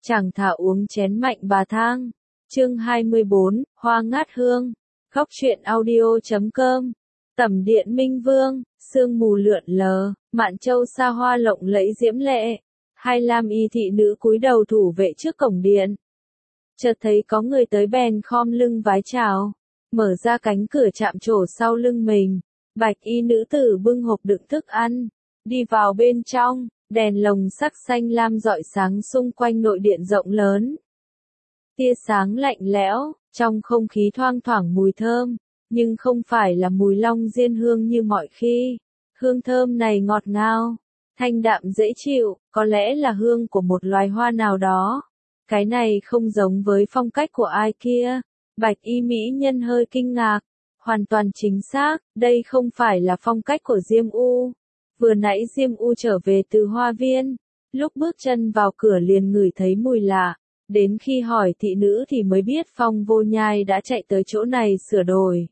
Chẳng thà uống chén mạnh bà thang. Chương 24, Hoa ngát hương. Góc truyện audio.com. Tẩm điện Minh Vương, sương mù lượn lờ, Mạn Châu xa hoa lộng lẫy diễm lệ. Hai lam y thị nữ cúi đầu thủ vệ trước cổng điện. Chợt thấy có người tới bèn khom lưng vái chào, mở ra cánh cửa chạm trổ sau lưng mình. Bạch y nữ tử bưng hộp đựng thức ăn, đi vào bên trong, đèn lồng sắc xanh lam rọi sáng xung quanh nội điện rộng lớn. Tia sáng lạnh lẽo, trong không khí thoang thoảng mùi thơm, nhưng không phải là mùi long diên hương như mọi khi. Hương thơm này ngọt ngào, thanh đạm dễ chịu, có lẽ là hương của một loài hoa nào đó. Cái này không giống với phong cách của ai kia. Bạch y mỹ nhân hơi kinh ngạc. Hoàn toàn chính xác, đây không phải là phong cách của Diêm U. Vừa nãy Diêm U trở về từ hoa viên, lúc bước chân vào cửa liền ngửi thấy mùi lạ. Đến khi hỏi thị nữ thì mới biết Phong Vô Nhai đã chạy tới chỗ này sửa đổi.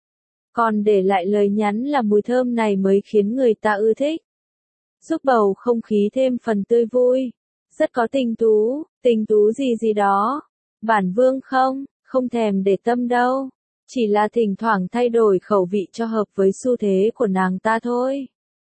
Còn để lại lời nhắn là mùi thơm này mới khiến người ta ưa thích. Giúp bầu không khí thêm phần tươi vui. Rất có tình tú gì đó. Bản vương không thèm để tâm đâu. Chỉ là thỉnh thoảng thay đổi khẩu vị cho hợp với xu thế của nàng ta thôi.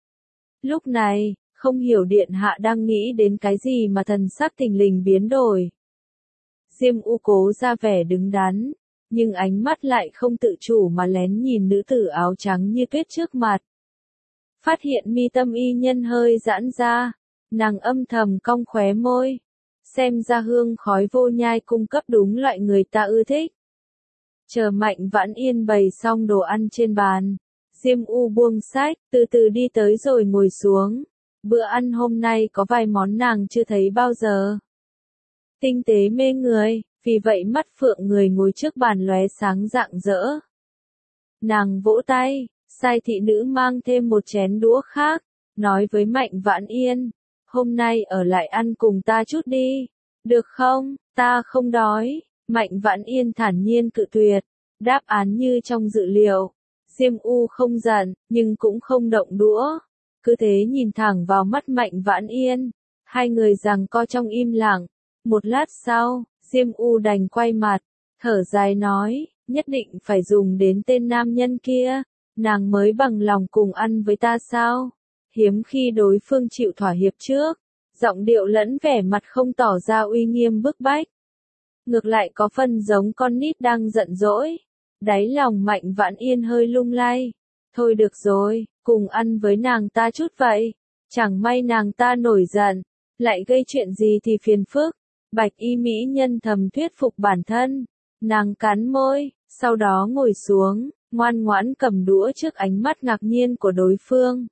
Lúc này, không hiểu điện hạ đang nghĩ đến cái gì mà thần sắc thình lình biến đổi. Diêm U cố ra vẻ đứng đắn, nhưng ánh mắt lại không tự chủ mà lén nhìn nữ tử áo trắng như tuyết trước mặt. Phát hiện mi tâm y nhân hơi giãn ra, nàng âm thầm cong khóe môi. Xem ra hương khói Vô Nhai cung cấp đúng loại người ta ưa thích. Chờ Mạnh Vãn Yên bày xong đồ ăn trên bàn, Diêm U buông sách, từ từ đi tới rồi ngồi xuống. Bữa ăn hôm nay có vài món nàng chưa thấy bao giờ. Tinh tế mê người, vì vậy mắt phượng người ngồi trước bàn lóe sáng rạng rỡ. Nàng vỗ tay, sai thị nữ mang thêm một chén đũa khác, nói với Mạnh Vãn Yên, hôm nay ở lại ăn cùng ta chút đi, được không, ta không đói. Mạnh Vãn Yên thản nhiên cự tuyệt, đáp án như trong dự liệu. Diêm U không giận, nhưng cũng không động đũa, cứ thế nhìn thẳng vào mắt Mạnh Vãn Yên. Hai người giằng co trong im lặng. Một lát sau, Diêm U đành quay mặt, thở dài nói, nhất định phải dùng đến tên nam nhân kia, nàng mới bằng lòng cùng ăn với ta sao? Hiếm khi đối phương chịu thỏa hiệp trước, giọng điệu lẫn vẻ mặt không tỏ ra uy nghiêm bức bách. Ngược lại có phần giống con nít đang giận dỗi. Đáy lòng Mạnh Vãn Yên hơi lung lay. Thôi được rồi, cùng ăn với nàng ta chút vậy. Chẳng may nàng ta nổi giận, lại gây chuyện gì thì phiền phức. Bạch y mỹ nhân thầm thuyết phục bản thân. Nàng cắn môi, sau đó ngồi xuống, ngoan ngoãn cầm đũa trước ánh mắt ngạc nhiên của đối phương.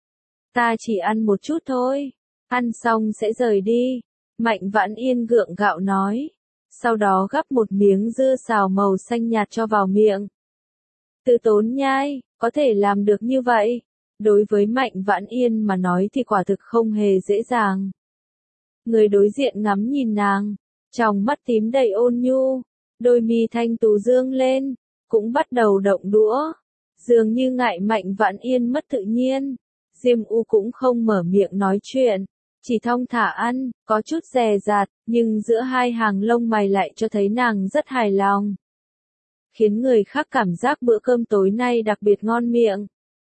Ta chỉ ăn một chút thôi, ăn xong sẽ rời đi. Mạnh Vãn Yên gượng gạo nói. Sau đó gắp một miếng dưa xào màu xanh nhạt cho vào miệng. Từ Tốn Nhai, có thể làm được như vậy. Đối với Mạnh Vãn Yên mà nói thì quả thực không hề dễ dàng. Người đối diện ngắm nhìn nàng, tròng mắt tím đầy ôn nhu, đôi mi thanh tú dương lên, cũng bắt đầu động đũa. Dường như ngại Mạnh Vãn Yên mất tự nhiên, Diêm U cũng không mở miệng nói chuyện. Chỉ thong thả ăn, có chút dè dặt, nhưng giữa hai hàng lông mày lại cho thấy nàng rất hài lòng. Khiến người khác cảm giác bữa cơm tối nay đặc biệt ngon miệng.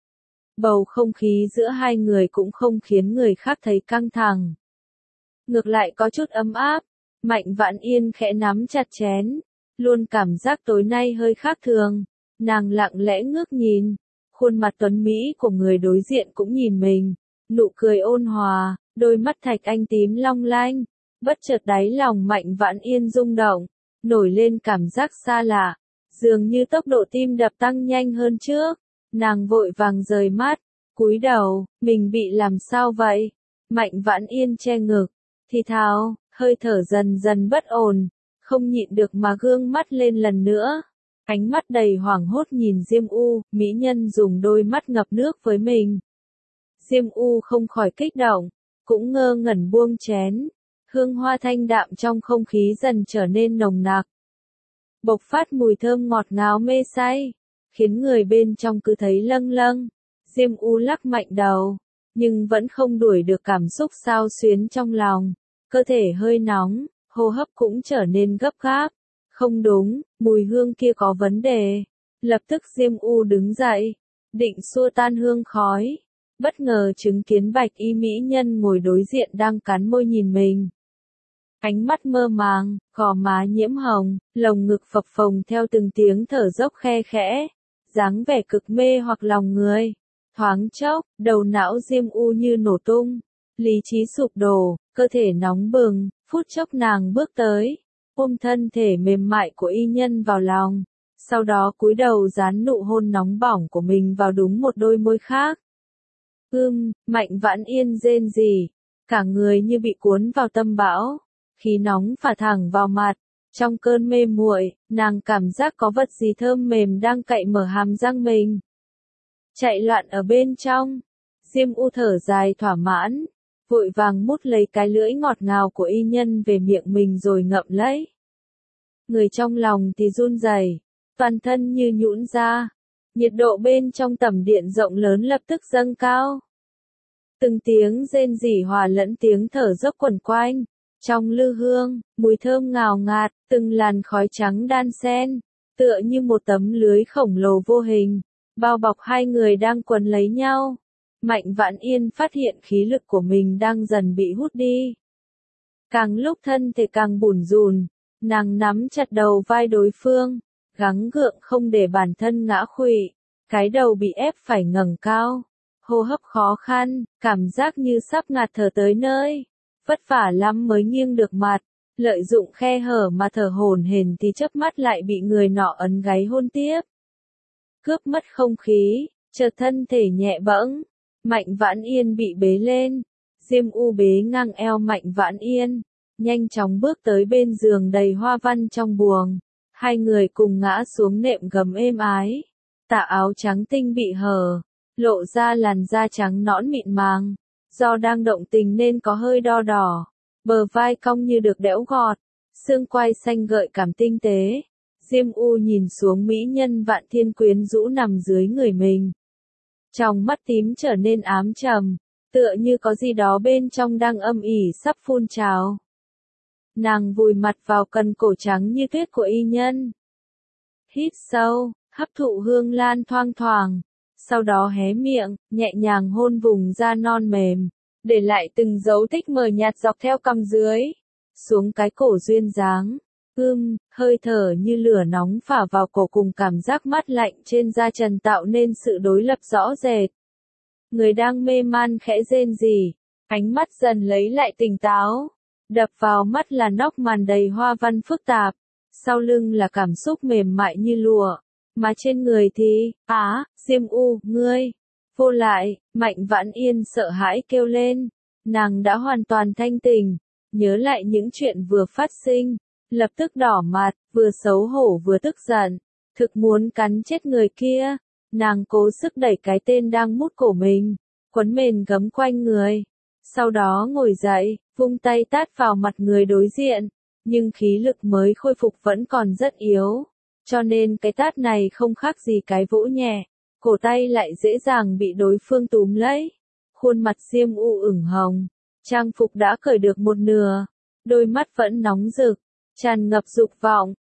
Bầu không khí giữa hai người cũng không khiến người khác thấy căng thẳng. Ngược lại có chút ấm áp. Mạnh Vãn Yên khẽ nắm chặt chén, luôn cảm giác tối nay hơi khác thường. Nàng lặng lẽ ngước nhìn, khuôn mặt tuấn mỹ của người đối diện cũng nhìn mình, nụ cười ôn hòa. Đôi mắt thạch anh tím long lanh, bất chợt đáy lòng Mạnh Vãn Yên rung động, nổi lên cảm giác xa lạ, dường như tốc độ tim đập tăng nhanh hơn trước. Nàng vội vàng rời mắt, cúi đầu, mình bị làm sao vậy? Mạnh Vãn Yên che ngực, thì thào, hơi thở dần dần bất ổn, không nhịn được mà gương mắt lên lần nữa. Ánh mắt đầy hoảng hốt nhìn Diêm U, mỹ nhân dùng đôi mắt ngập nước với mình. Diêm U không khỏi kích động. Cũng ngơ ngẩn buông chén, hương hoa thanh đạm trong không khí dần trở nên nồng nặc. Bộc phát mùi thơm ngọt ngào mê say, khiến người bên trong cứ thấy lâng lâng. Diêm U lắc mạnh đầu, nhưng vẫn không đuổi được cảm xúc xao xuyến trong lòng. Cơ thể hơi nóng, hô hấp cũng trở nên gấp gáp. Không đúng, mùi hương kia có vấn đề. Lập tức Diêm U đứng dậy, định xua tan hương khói. Bất ngờ chứng kiến bạch y mỹ nhân ngồi đối diện đang cắn môi nhìn mình. Ánh mắt mơ màng, gò má nhiễm hồng, lồng ngực phập phồng theo từng tiếng thở dốc khe khẽ. Dáng vẻ cực mê hoặc lòng người. Thoáng chốc, đầu não Diêm U như nổ tung. Lý trí sụp đổ, cơ thể nóng bừng, phút chốc nàng bước tới. Ôm thân thể mềm mại của y nhân vào lòng. Sau đó cúi đầu dán nụ hôn nóng bỏng của mình vào đúng một đôi môi khác. Mạnh Vãn Yên rên rỉ, cả người như bị cuốn vào tâm bão, khí nóng phả thẳng vào mặt. Trong cơn mê muội, nàng cảm giác có vật gì thơm mềm đang cạy mở hàm răng mình. Chạy loạn ở bên trong, Diêm U thở dài thỏa mãn, vội vàng mút lấy cái lưỡi ngọt ngào của y nhân về miệng mình rồi ngậm lấy. Người trong lòng thì run rẩy, toàn thân như nhũn ra. Nhiệt độ bên trong tầm điện rộng lớn lập tức dâng cao. Từng tiếng rên rỉ hòa lẫn tiếng thở dốc quẩn quanh. Trong lư hương, mùi thơm ngào ngạt, từng làn khói trắng đan xen, tựa như một tấm lưới khổng lồ vô hình, bao bọc hai người đang quấn lấy nhau. Mạnh Vãn Yên phát hiện khí lực của mình đang dần bị hút đi. Càng lúc thân thể càng bủn rủn, nàng nắm chặt đầu vai đối phương, gắng gượng không để bản thân ngã khuỵu, cái đầu bị ép phải ngẩng cao, hô hấp khó khăn, cảm giác như sắp ngạt thở tới nơi. Vất vả lắm mới nghiêng được mặt, lợi dụng khe hở mà thở hổn hển thì chớp mắt lại bị người nọ ấn gáy hôn tiếp. Cướp mất không khí, chợt thân thể nhẹ bẫng, Mạnh Vãn Yên bị bế lên. Diêm U bế ngang eo Mạnh Vãn Yên, nhanh chóng bước tới bên giường đầy hoa văn trong buồng. Hai người cùng ngã xuống nệm gấm êm ái. Tà áo trắng tinh bị hở, lộ ra làn da trắng nõn mịn màng. Do đang động tình nên có hơi đo đỏ, bờ vai cong như được đẽo gọt, xương quai xanh gợi cảm tinh tế. Diêm U nhìn xuống mỹ nhân vạn thiên quyến rũ nằm dưới người mình. Trong mắt tím trở nên ám trầm, tựa như có gì đó bên trong đang âm ỉ sắp phun trào. Nàng vùi mặt vào cần cổ trắng như tuyết của y nhân. Hít sâu, hấp thụ hương lan thoang thoảng. Sau đó hé miệng, nhẹ nhàng hôn vùng da non mềm, để lại từng dấu tích mờ nhạt dọc theo cằm dưới, xuống cái cổ duyên dáng. Hơi thở như lửa nóng phả vào cổ cùng cảm giác mát lạnh trên da trần tạo nên sự đối lập rõ rệt. Người đang mê man khẽ rên rỉ, ánh mắt dần lấy lại tỉnh táo. Đập vào mắt là nóc màn đầy hoa văn phức tạp, sau lưng là cảm xúc mềm mại như lụa. Mà trên người thì, Diêm U, ngươi, vô lại, Mạnh Vãn Yên sợ hãi kêu lên. Nàng đã hoàn toàn thanh tỉnh, nhớ lại những chuyện vừa phát sinh, lập tức đỏ mặt, vừa xấu hổ vừa tức giận, thực muốn cắn chết người kia. Nàng cố sức đẩy cái tên đang mút cổ mình, quấn mền gấm quanh người. Sau đó ngồi dậy, vung tay tát vào mặt người đối diện, nhưng khí lực mới khôi phục vẫn còn rất yếu. Cho nên cái tát này không khác gì cái vỗ nhẹ, cổ tay lại dễ dàng bị đối phương túm lấy. Khuôn mặt Diêm U ửng hồng, trang phục đã cởi được một nửa, đôi mắt vẫn nóng rực, tràn ngập dục vọng.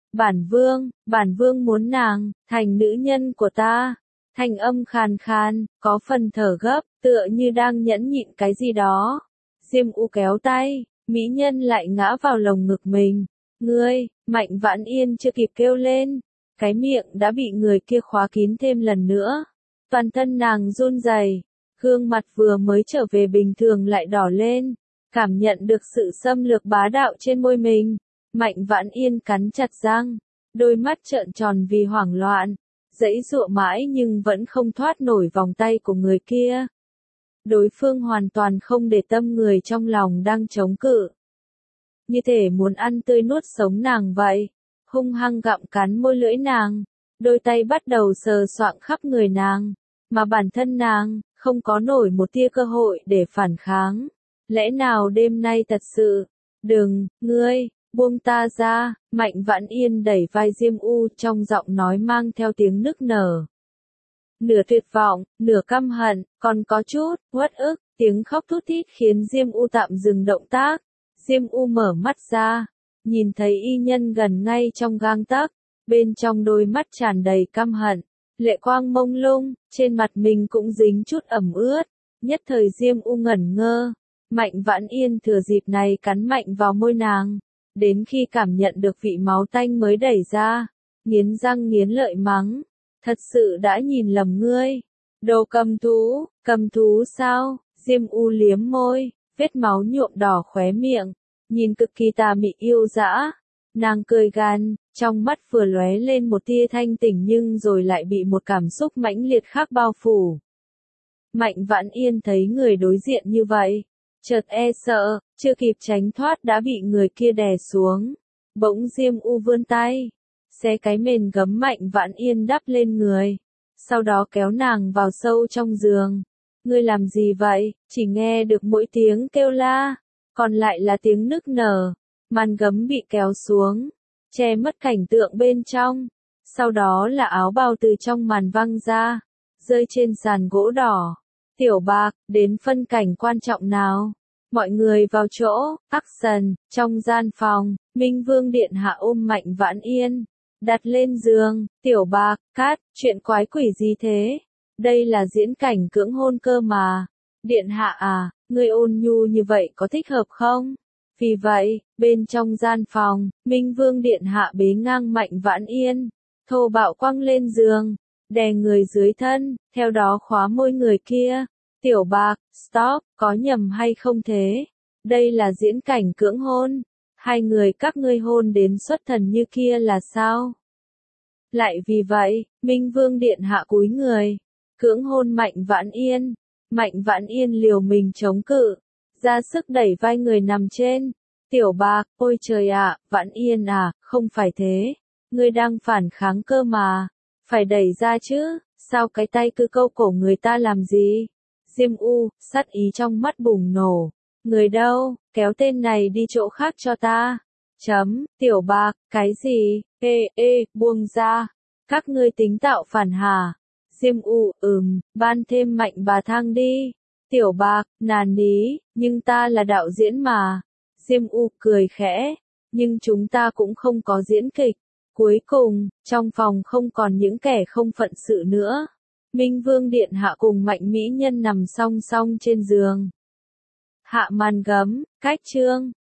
Bản vương muốn nàng thành nữ nhân của ta. Thanh âm khàn khàn, có phần thở gấp, tựa như đang nhẫn nhịn cái gì đó. Diêm U kéo tay, mỹ nhân lại ngã vào lồng ngực mình. Ngươi, Mạnh Vãn Yên chưa kịp kêu lên, cái miệng đã bị người kia khóa kín thêm lần nữa. Toàn thân nàng run rẩy, gương mặt vừa mới trở về bình thường lại đỏ lên, cảm nhận được sự xâm lược bá đạo trên môi mình. Mạnh Vãn Yên cắn chặt răng, đôi mắt trợn tròn vì hoảng loạn, giãy giụa mãi nhưng vẫn không thoát nổi vòng tay của người kia. Đối phương hoàn toàn không để tâm người trong lòng đang chống cự, như thể muốn ăn tươi nuốt sống nàng vậy, hung hăng gặm cắn môi lưỡi nàng, đôi tay bắt đầu sờ soạng khắp người nàng, mà bản thân nàng không có nổi một tia cơ hội để phản kháng. Lẽ nào đêm nay thật sự? Đừng, ngươi, buông ta ra. Mạnh Vãn Yên đẩy vai Diêm U, trong giọng nói mang theo tiếng nức nở. Nửa tuyệt vọng, nửa căm hận, còn có chút uất ức. Tiếng khóc thút thít khiến Diêm U tạm dừng động tác. Diêm U mở mắt ra, nhìn thấy y nhân gần ngay trong gang tấc, bên trong đôi mắt tràn đầy căm hận, lệ quang mông lung, trên mặt mình cũng dính chút ẩm ướt, nhất thời Diêm U ngẩn ngơ. Mạnh Vãn Yên thừa dịp này cắn mạnh vào môi nàng, đến khi cảm nhận được vị máu tanh mới đẩy ra, nghiến răng nghiến lợi mắng, thật sự đã nhìn lầm ngươi. Đồ cầm thú sao? Diêm U liếm môi, vết máu nhuộm đỏ khóe miệng, nhìn cực kỳ tà mị yêu dã. Nàng cười gan, trong mắt vừa lóe lên một tia thanh tỉnh nhưng rồi lại bị một cảm xúc mãnh liệt khác bao phủ. Mạnh Vãn Yên thấy người đối diện như vậy, chợt sợ, chưa kịp tránh thoát đã bị người kia đè xuống. Bỗng Diêm U vươn tay, xé cái mền gấm Mạnh Vãn Yên đắp lên người, sau đó kéo nàng vào sâu trong giường. Ngươi làm gì vậy? Chỉ nghe được mỗi tiếng kêu la, còn lại là tiếng nức nở. Màn gấm bị kéo xuống, che mất cảnh tượng bên trong. Sau đó là áo bào từ trong màn văng ra, rơi trên sàn gỗ đỏ. Tiểu Bạc, đến phân cảnh quan trọng nào? Mọi người vào chỗ. Action, trong gian phòng, Minh Vương điện hạ ôm Mạnh Vãn Yên, đặt lên giường. Tiểu Bạc, cát, chuyện quái quỷ gì thế? Đây là diễn cảnh cưỡng hôn cơ mà. Điện hạ à, ngươi ôn nhu như vậy có thích hợp không? Vì vậy, bên trong gian phòng, Minh Vương điện hạ bế ngang Mạnh Vãn Yên, thô bạo quăng lên giường, đè người dưới thân, theo đó khóa môi người kia. Tiểu Bạc, stop, có nhầm hay không thế? Đây là diễn cảnh cưỡng hôn. Hai người các ngươi hôn đến xuất thần như kia là sao? Lại vì vậy, Minh Vương điện hạ cúi người, cưỡng hôn Mạnh Vãn Yên. Mạnh Vãn Yên liều mình chống cự, ra sức đẩy vai người nằm trên. Tiểu Bạc, ôi trời ạ, Vãn Yên à, không phải thế. Ngươi đang phản kháng cơ mà. Phải đẩy ra chứ, sao cái tay cứ câu cổ người ta làm gì? Diêm U, sát ý trong mắt bùng nổ. Người đâu, kéo tên này đi chỗ khác cho ta. Tiểu Bạc, cái gì? Buông ra. Các ngươi tính tạo phản hả? Diêm U, ban thêm Mạnh bà thang đi. Tiểu Bạc, nàn ní, nhưng ta là đạo diễn mà. Diêm U cười khẽ, nhưng chúng ta cũng không có diễn kịch. Cuối cùng, trong phòng không còn những kẻ không phận sự nữa. Minh Vương điện hạ cùng Mạnh mỹ nhân nằm song song trên giường. Hạ màn gấm, cách chương.